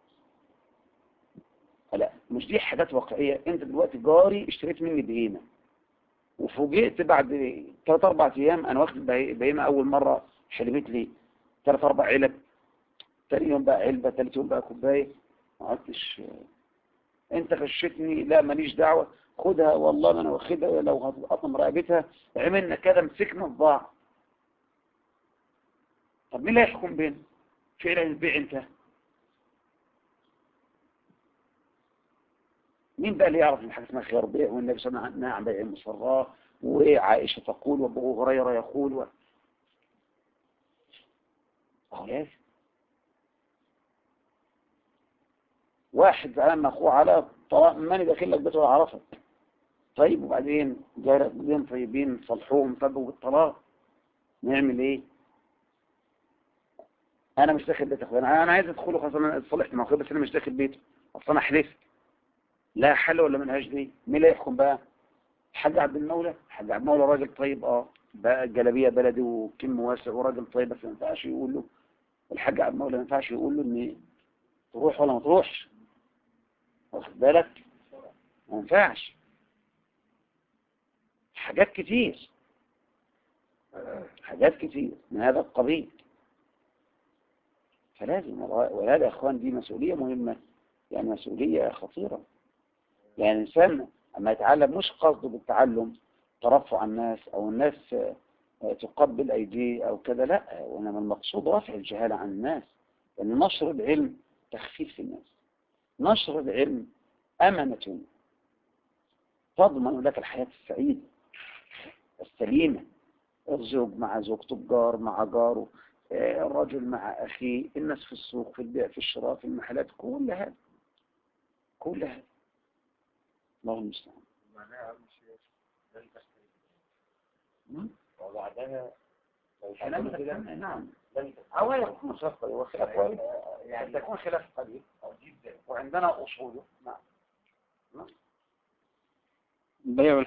لا، مش دي حاجات واقعية. انت دلوقتي جاري اشتريت مني بهيمة وفوجئت بعد 3-4 ايام انا واخد بهيمة اول مرة حلمت لي 3-4 علب، تاني يوم بقى علبة، تالت يوم بقى كوباية. ما عدتش انت غشتني، لا ماليش دعوة، خدها والله ما انا واخدها، لو هتقطم رقبتها عملنا كده، مسكنا الضاع. طب مين اللي هيحكم بينا؟ فعلا البيع انتهى. مين بقى اللي يعرف ان حاجه اسمها خيار بيع، والنبي صلى الله عليه وسلم عن بيع المصراه، وعائشه تقول وابو هريره يقول لازم واحد زعلان اخوه على طلاق، من داخل لك بيته وعرفك، طيب وبعدين جاي لك طيبين صلحوهم فبوا بالطلاق، نعمل ايه؟ انا مش داخل بيت اخويا، انا عايز ادخله خلاص، انا اتصلحت مع اخويا بس انا مش داخل بيته، اصل انا حلفت. لا حل ولا منهاش دي، مين اللي يحكم بقى؟ الحاج عبد المولى. الحاج عبد المولى راجل طيب، بقى الجلابيه بلدي وكم واسع وراجل طيب، بس ما ينفعش يقول له، الحاج عبد المولى ما ينفعش يقول له ان تروح ولا ما تروحش، واخد بالك؟ ما ينفعش. حاجات كتير من هذا القبيل. فلازم، وهذا يا اخوان دي مسؤولية مهمة، يعني مسؤولية خطيرة. يعني الإنسان أما يتعلم مش قصده بالتعلم ترفع الناس أو الناس تقبل أيديه أو كذا، لا، وإنما المقصود رفع الجهالة عن الناس. لأن نشر العلم تخفيف الناس، نشر العلم أمانة تضمن لك الحياة السعيدة السليمة. الزوج مع زوجته، الجار مع جاره، الرجل مع أخيه، الناس في السوق، في البيع، في الشراء، في المحلات، كل هذا الله المستعان. معناها مش لن تختلف وبعدها نعم لن أو يكون خلاف قليل وخلاف يعني تكون خلاف قليل جدا وعندنا أصوله. نعم. بيع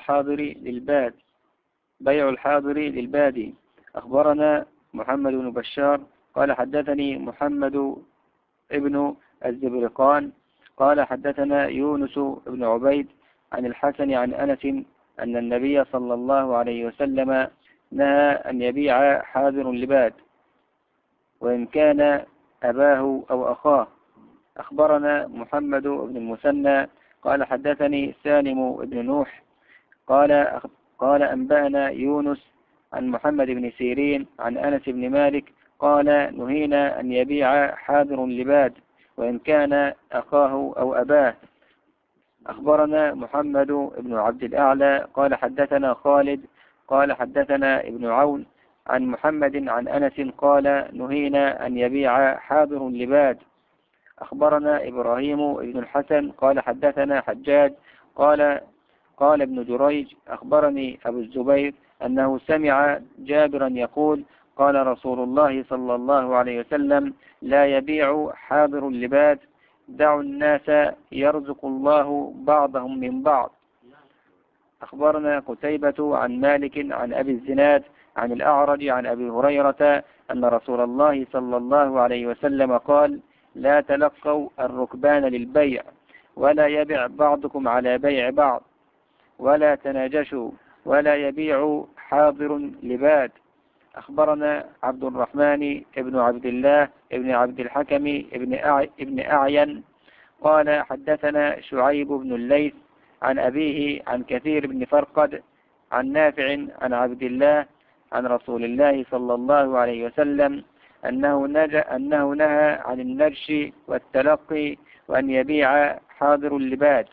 الحاضر للبادي. أخبرنا محمد بن بشار قال حدثني محمد ابن الزبرقان قال حدثنا يونس بن عبيد عن الحسن عن أنس أن النبي صلى الله عليه وسلم نهى أن يبيع حاضر لباد وإن كان أباه أو أخاه. أخبرنا محمد بن المثنى قال حدثني سالم بن نوح قال أنبأنا يونس عن محمد بن سيرين عن أنس بن مالك قال نهينا أن يبيع حاضر لباد وإن كان أخاه أو أباه. أخبرنا محمد بن عبد الأعلى قال حدثنا خالد قال حدثنا ابن عون عن محمد عن أنس قال نهينا أن يبيع حاضر لباد. أخبرنا إبراهيم بن الحسن قال حدثنا حجاج قال ابن جريج أخبرني أبو الزبير أنه سمع جابرا يقول قال رسول الله صلى الله عليه وسلم لا يبيع حاضر لباد دعوا الناس يرزق الله بعضهم من بعض. أخبرنا قتيبة عن مالك عن أبي الزناد عن الأعرج عن أبي هريرة أن رسول الله صلى الله عليه وسلم قال لا تلقوا الركبان للبيع ولا يبيع بعضكم على بيع بعض ولا تناجشوا ولا يبيع حاضر لباد. أخبرنا عبد الرحمن ابن عبد الله ابن عبد الحكم ابن أعين قال حدثنا شعيب بن الليث عن أبيه عن كثير بن فرقد عن نافع عن عبد الله عن رسول الله صلى الله عليه وسلم أنه نهى عن النجش والتلقي وأن يبيع حاضر اللباد.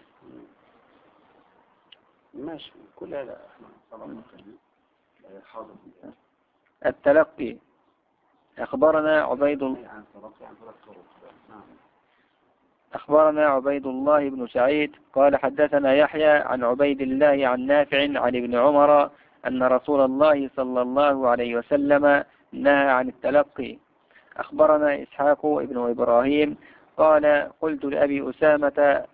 ماشي كل هذا التلقي. أخبرنا عبيد الله بن سعيد قال حدثنا يحيى عن عبيد الله عن نافع عن ابن عمر أن رسول الله صلى الله عليه وسلم نهى عن التلقي. أخبرنا إسحاق ابن إبراهيم قال قلت لأبي أسامة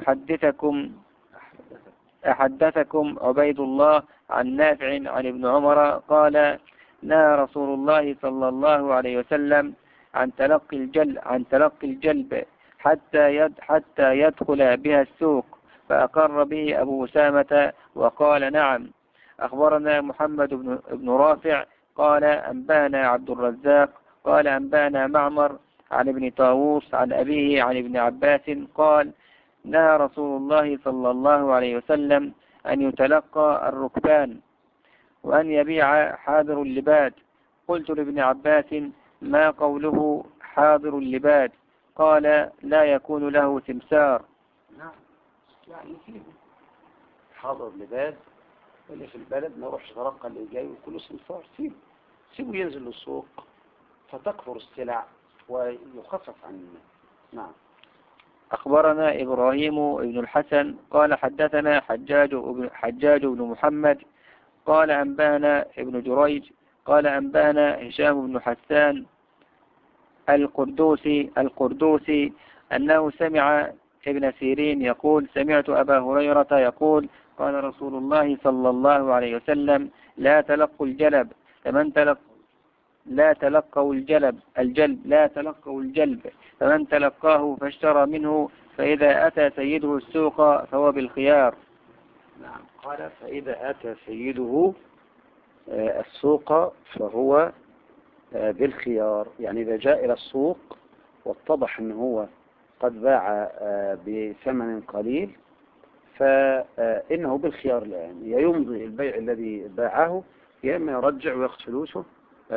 أحدثكم عبيد الله عن نافع عن ابن عمر قال نهى رسول الله صلى الله عليه وسلم عن تلقي الجلب حتى يدخل بها السوق فأقر به أبو أسامة وقال نعم. أخبرنا محمد بن رافع قال أنبانا عبد الرزاق قال أنبانا معمر عن ابن طاووس عن أبيه عن ابن عباس قال نهى رسول الله صلى الله عليه وسلم أن يتلقى الركبان وأن يبيع حاضر اللباد. قلت لابن عباس ما قوله حاضر اللباد؟ قال لا يكون له سمسار. نعم يعني حاضر اللباد اللي في البلد ما يروحش غرقة اللي جاي وكله سمسار، سيبه ينزل للسوق فتكثر السلع ويخفف عن الناس. نعم. أخبرنا إبراهيم بن الحسن قال حدثنا حجاج بن محمد قال أنبانا ابن جريج قال أنبأنا هشام بن حسان القردوسي أنه سمع ابن سيرين يقول سمعت أبا هريرة يقول قال رسول الله صلى الله عليه وسلم لا تلقوا الجلب لا تلقوا الجلب فمن تلقاه فاشترى منه فإذا أتى سيده السوق فهو بالخيار. نعم. قال فإذا أتى سيده السوق فهو بالخيار، يعني إذا جاء إلى السوق واتضح أنه هو قد باع بثمن قليل فإنه بالخيار الآن، يمضي البيع الذي باعه يا إما يرجع ويأخذ فلوسه،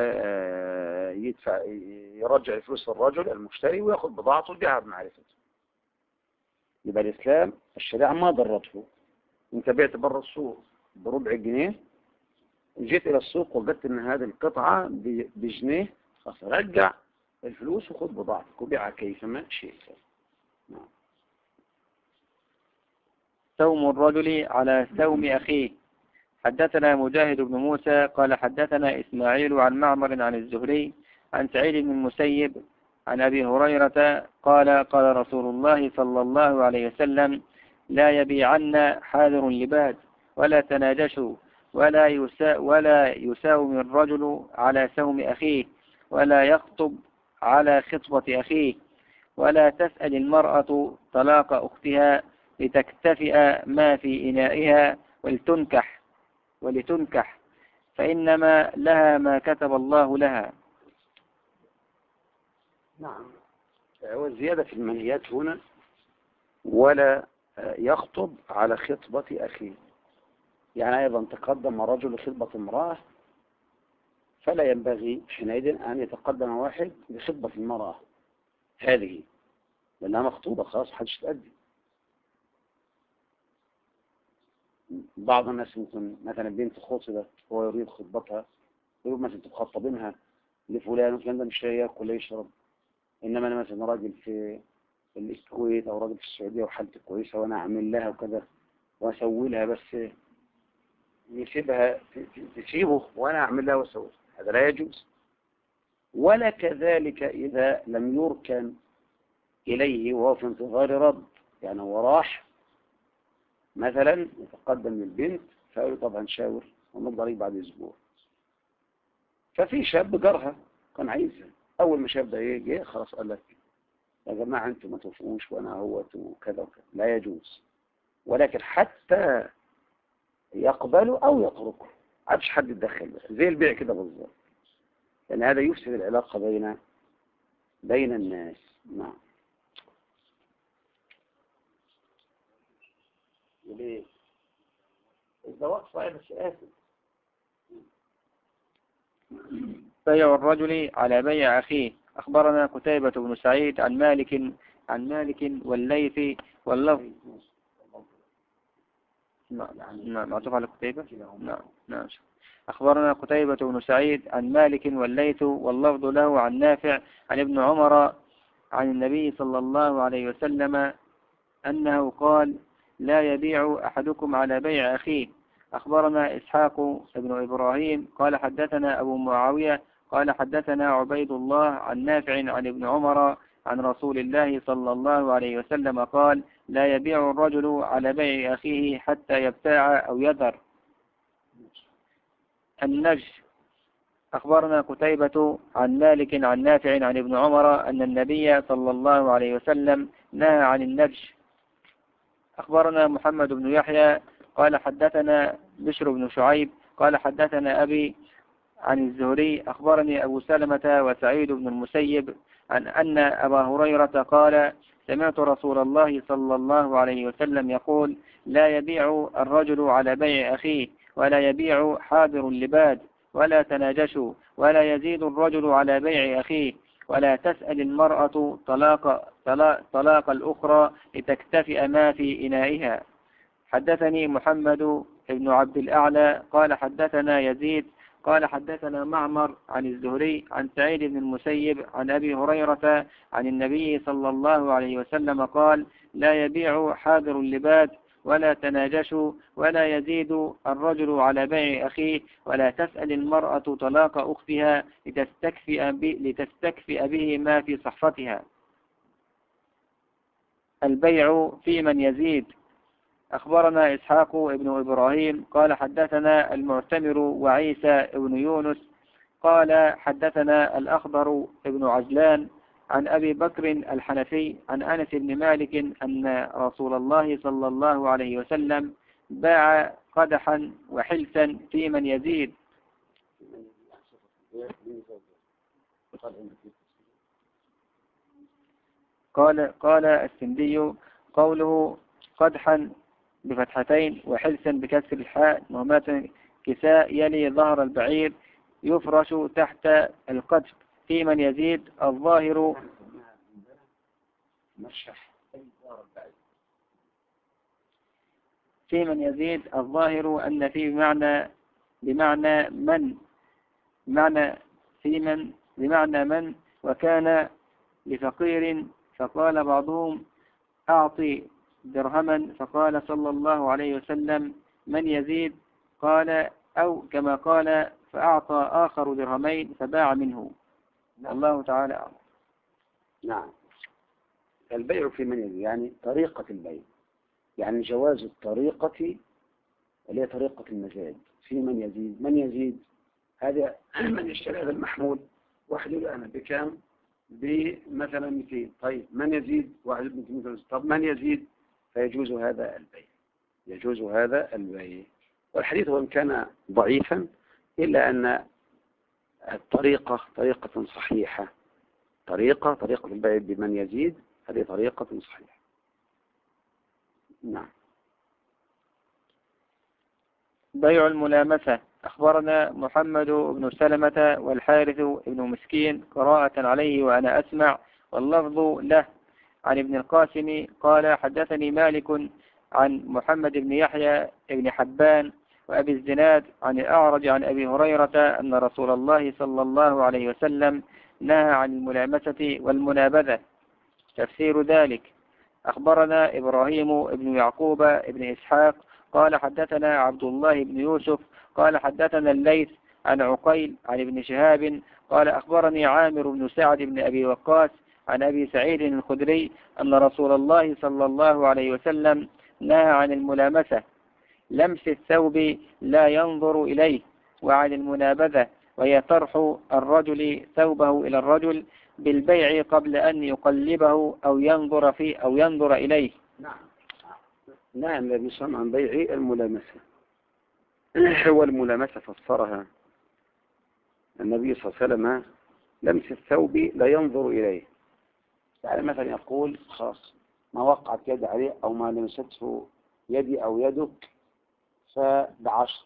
يرجع فلوس الرجل المشتري ويأخذ بضاعته ويبيعها بمعرفته. يبقى الإسلام الشريعة ما ضرته. أنت بعت برا السوق بربع جنيه، جيت إلى السوق وجدت أن هذه القطعة بجنيه، خلاص رجع الفلوس وخذ بضاعتك وبيعها كيفما شئت. سوم الرجل على سوم أخيه. حدثنا مجاهد بن موسى قال حدثنا إسماعيل عن معمر عن الزهري عن سعيد بن المسيب عن أبي هريرة قال قال رسول الله صلى الله عليه وسلم لا يبيعن حاذر لباد ولا تناجشوا ولا يساوم الرجل على سوم أخيه ولا يخطب على خطبة أخيه ولا تسأل المرأة طلاق أختها لتكتفئ ما في إنائها ولتنكح فإنما لها ما كتب الله لها. نعم. والزيادة في المنهيات هنا ولا يخطب على خطبة أخيه، يعني أيضا تقدم رجل لخطبة امرأة فلا ينبغي حينئذ أن يتقدم واحد لخطبة المرأة هذه لأنها مخطوبة خلاص حدش تأدي. بعض الناس ممكن مثلا بنت خطبة هو يريد خطبتها، يقول مثلا تخطبينها لفلان وفلان ده مش ياكل ولا يشرب، إنما أنا مثلا راجل في الكويت أو راجل في السعودية وحالتي كويسة وأنا أعمل لها وكذا وأسوي لها، بس تسيبه وأنا أعمل لها وأسوي، هذا لا يجوز. ولا كذلك إذا لم يركن إليه وهو في انتظار رد، يعني هو راح مثلا يتقدم للبنت فقالوا طبعا شاور ونضري بعد أسبوع، ففي شاب جارها كان عايزها، أول ما شاب ده يجي خلاص قال لك يا جماعة أنتم ما توافقوش وأنا هوت وكذا وكذا، لا يجوز. ولكن حتى يقبلوا أو يتركوا عادش حد يتدخل، زي البيع كده بالظبط، لأن هذا يفسد العلاقة بين الناس. نعم. ليه؟ الزواج صحيح بس آسف. بيع الرجل على بيع أخيه. أخبرنا قتيبة بن سعيد عن مالك والليث واللفظ. نعم معطوف على قتيبة. نعم. أخبرنا قتيبة بن سعيد عن مالك والليث واللفظ له عن نافع عن ابن عمر عن النبي صلى الله عليه وسلم أنه قال لا يبيع أحدكم على بيع أخيه. أخبرنا إسحاق بن إبراهيم قال حدثنا أبو معاوية قال حدثنا عبيد الله عن نافع عن ابن عمر عن رسول الله صلى الله عليه وسلم قال لا يبيع الرجل على بيع أخيه حتى يبتاع أو يذر. النجش. أخبرنا قتيبة عن مالك عن نافع عن ابن عمر أن النبي صلى الله عليه وسلم نهى عن النجش. أخبرنا محمد بن يحيى قال حدثنا بشر بن شعيب قال حدثنا أبي عن الزهري أخبرني أبو سلمة وسعيد بن المسيب عن أن أبا هريرة قال سمعت رسول الله صلى الله عليه وسلم يقول لا يبيع الرجل على بيع أخيه ولا يبيع حاضر لباد ولا تناجشوا ولا يزيد الرجل على بيع أخيه ولا تسأل المرأة طلاق الأخرى لتكتفئ ما في إنائها. حدثني محمد بن عبد الأعلى قال حدثنا يزيد قال حدثنا معمر عن الزهري عن سعيد بن المسيب عن أبي هريرة عن النبي صلى الله عليه وسلم قال لا يبيع حاضر لباد ولا تناجشوا ولا يزيد الرجل على بيع أخيه ولا تسأل المرأة طلاق أختها لتستكفئ به ما في صحفتها. البيع في من يزيد. أخبرنا إسحاق ابن إبراهيم قال حدثنا المعتمر وعيسى ابن يونس قال حدثنا الأخضر ابن عجلان عن أبي بكر الحنفي عن أنس بن مالك أن رسول الله صلى الله عليه وسلم باع قدحا وحلسا في من يزيد. قال السندي قوله قدحا بفتحتين وحلسا بكسر الحاء مهمات كساء يلي ظهر البعير يفرش تحت القدح في من يزيد الظاهر أن في بمعنى من وكان لفقير فقال بعضهم أعطي درهما فقال صلى الله عليه وسلم من يزيد قال أو كما قال فأعطى آخر درهمين فباع منه. الله تعالى أعلم. نعم. البيع في من يزيد يعني طريقة البيع، يعني جواز الطريقة اللي هي طريقة المزاد في من يزيد. من يزيد هذا من يشتري هذا المحمول واحد يقول أنا بكام بمثلا 200. طيب من يزيد واحد ب 200. طب من يزيد فيجوز هذا البيع. والحديث وإن كان ضعيفا إلا أن الطريقة طريقة صحيحة. طريقة البيع بمن يزيد هذه طريقة صحيحة. نعم. بيع الملامسة. أخبرنا محمد بن سلمة والحارث بن مسكين قراءة عليه وأنا أسمع واللفظ له عن ابن القاسم قال حدثني مالك عن محمد بن يحيى بن حبان وأبي الزناد عن الأعرج عن أبي هريرة أن رسول الله صلى الله عليه وسلم نهى عن الملامسة والمنابذة. تفسير ذلك. أخبرنا إبراهيم بن يعقوب بن إسحاق قال حدثنا عبد الله بن يوسف قال حدثنا الليث عن عقيل عن ابن شهاب قال أخبرني عامر بن سعد بن أبي وقاص عن أبي سعيد الخدري أن رسول الله صلى الله عليه وسلم نهى عن الملامسة لمس الثوب لا ينظر إليه وعن المنابذة وهي طرح الرجل ثوبه إلى الرجل بالبيع قبل أن يقلبه أو ينظر فيه أو ينظر إليه. نعم. الذي صنع عن بيع الملامسة هو الملامسة فسرها النبي صلى الله عليه وسلم لمس الثوب لا ينظر إليه. يعني مثلا يقول خلاص ما وقعت يد عليه أو ما لمسته يدي أو يدك فب10.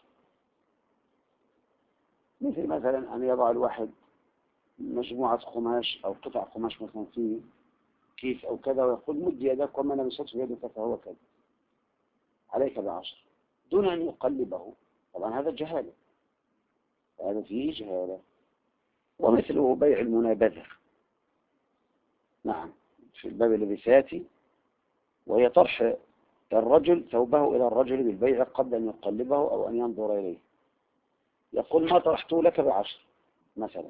مثل مثلا أن يضع الواحد مجموعة قماش أو قطع قماش مثلا في كيس أو كذا ويقول مد يدك وما لمسته يدك فهو كذا عليك ب10 دون أن يقلبه. طبعا هذا جهالة، هذا فيه جهالة. ومثله بيع المنابذة. نعم في الباب الذي سيأتي وهي طرح الرجل ثوبه إلى الرجل بالبيع قبل أن يقلبه أو أن ينظر إليه. يقول ما طرحته لك ب10 مثلا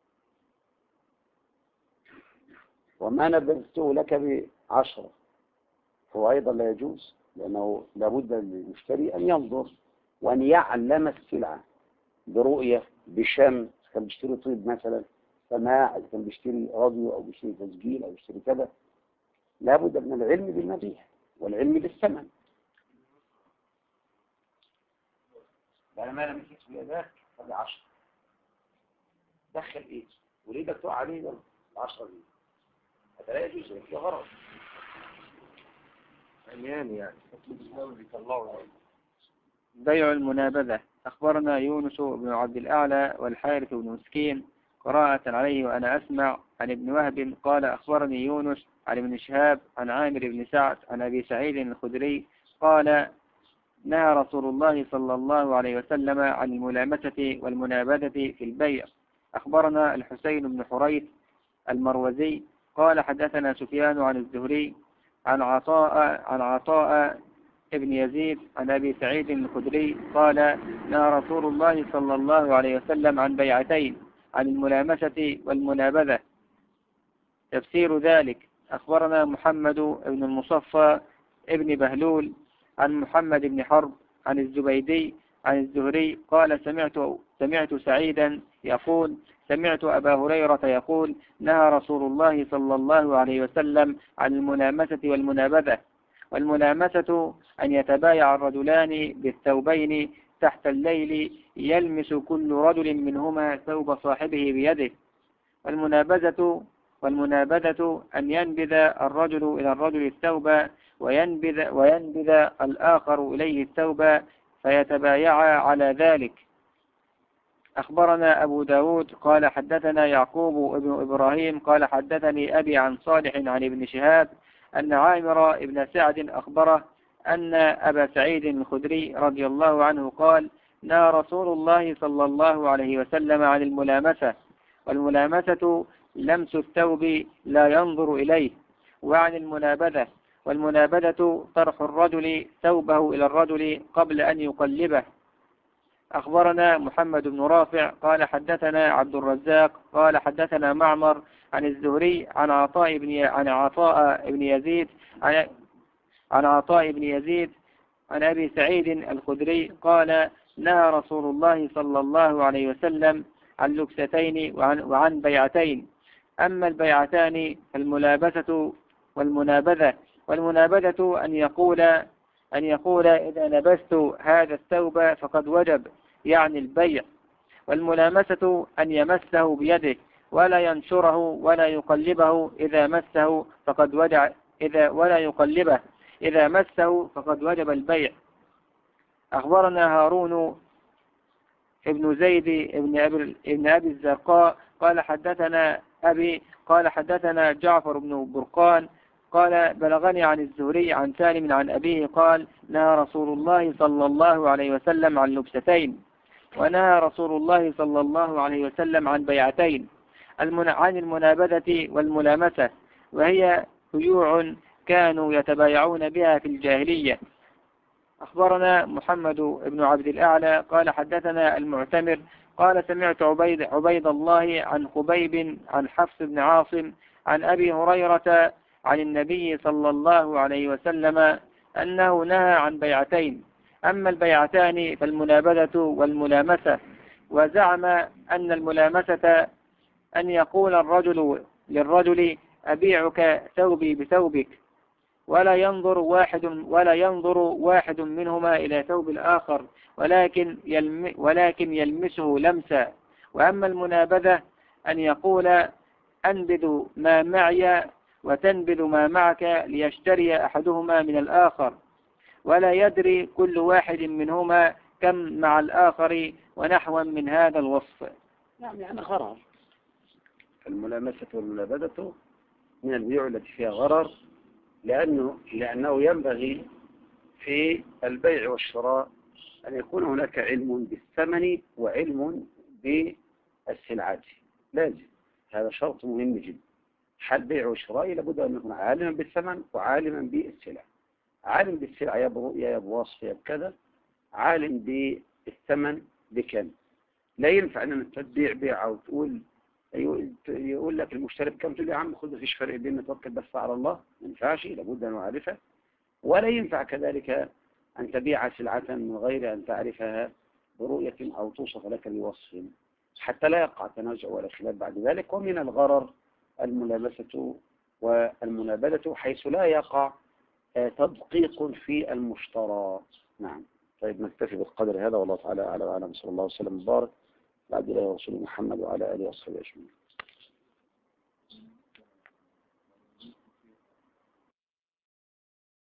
وما نبذته لك ب10 هو أيضا لا يجوز، لأنه لابد للمشتري أن ينظر وأن يعلم السلعة برؤية بشم. كان بيشتري طيب مثلا سماع، كان بيشتري راديو أو بيشتري تسجيل أو بيشتري كذا. لابد من العلم بالمبيع والعلم بالثمن. يعني ما لم يكن يداك ب10 دخل إيه وليدك تقع عليه ب10 دي هذا لا يجوز في غرض يعني بيع المنابذة. أخبرنا يونس بن عبد الأعلى والحارث بن مسكين قراءة عليه وأنا أسمع عن ابن وهب قال أخبرني يونس عن ابن شهاب عن عامر بن سعد عن أبي سعيد الخدري قال نهى رسول الله صلى الله عليه وسلم عن الملامسة والمنابذة في البيع. أخبرنا الحسين بن حريث المروزي قال حدثنا سفيان عن الزهري عن عطاء بن يزيد عن أبي سعيد الخدري قال نهى رسول الله صلى الله عليه وسلم عن بيعتين، عن الملامسة والمنابذة. تفسير ذلك: أخبرنا محمد بن المصفى ابن بهلول عن محمد بن حرب عن الزبيدي عن الزهري قال سمعت سعيدا يقول سمعت أبا هريرة يقول نهى رسول الله صلى الله عليه وسلم عن الملامسة والمنابذة. والملامسة أن يتبايع الرجلان بالثوبين تحت الليل يلمس كل رجل منهما ثوب صاحبه بيده. والمنابذة أن ينبذ الرجل إلى الرجل الثوب وينبذ الآخر إليه الثوب فيتبايعا على ذلك. أخبرنا أبو داود قال حدثنا يعقوب ابن إبراهيم قال حدثني أبي عن صالح عن ابن شهاب أن عامر ابن سعد أخبره أن أبا سعيد الخدري رضي الله عنه قال نهى رسول الله صلى الله عليه وسلم عن الملامسة. والملامسة لمس الثوب لا ينظر إليه. وعن المنابذة، والمنابذة طرح الرجل ثوبه إلى الرجل قبل أن يقلبه. أخبرنا محمد بن رافع قال حدثنا عبد الرزاق قال حدثنا معمر عن الزهري عن عطاء بن يزيد عن أبي سعيد الخدري قال نهى رسول الله صلى الله عليه وسلم عن لبستين وعن بيعتين. أما البيعتان فالملابسة والمنابذة. والمنابذة أن يقول إذا لبست هذا الثوب فقد وجب، يعني البيع. والملامسة أن يمسه بيده ولا ينشره ولا يقلبه إذا مسه فقد وجب البيع. أخبرنا هارون ابن زيد ابن أبي الزرقاء قال حدثنا جعفر بن برقان قال بلغني عن الزهري عن سالم عن أبيه قال نهى رسول الله صلى الله عليه وسلم عن لبستين. ونهى رسول الله صلى الله عليه وسلم عن بيعتين، عن المنابذة والملامسة، وهي بيوع كانوا يتبايعون بها في الجاهلية. أخبرنا محمد بن عبد الأعلى قال حدثنا المعتمر قال سمعت عبيد الله عن خبيب عن حفص بن عاصم عن أبي هريرة عن النبي صلى الله عليه وسلم أنه نهى عن بيعتين. أما البيعتان فالمنابذة والملامسة. وزعم أن الملامسة أن يقول الرجل للرجل أبيعك ثوبي بثوبك، ولا ينظر واحد منهما إلى ثوب الآخر ولكن يلمسه لمسا. وأما المنابذة أن يقول أنبذ ما معي وتنبذ ما معك ليشتري أحدهما من الآخر ولا يدري كل واحد منهما كم مع الآخر ونحوا من هذا الوصف. نعم، يعني غرر. الملامسة والمنابذة من البيوع التي فيها غرر، لأنه ينبغي في البيع والشراء أن يكون هناك علم بالثمن وعلم بالسلعة، لازم، هذا شرط مهم جدا. حال بيع والشراء لابد أن يكون عالما بالثمن وعالما بالسلع. عالم بالسلع يا برؤية يا بوصف يا بكذا، عالم بالثمن بكم. لا ينفع أن تبيع بيعة وتقول يقول لك المشتري بكم، تقول يا عم خذ، مفيش فرق بين توكل بس على الله، ما ينفعش، لابد أن نعرفها. ولا ينفع كذلك أن تبيع سلعة من غير أن تعرفها برؤية أو توصف لك بوصف، حتى لا يقع تنازع ولا خلاف بعد ذلك. ومن الغرر الملامسة والمنابذة حيث لا يقع تدقيق في المشترى. نعم. طيب نكتفي بالقدر هذا، والله تعالى أعلى وأعلم. صلى الله وسلم وبارك على عبد الله ورسوله محمد وعلى آله وصحبه أجمعين.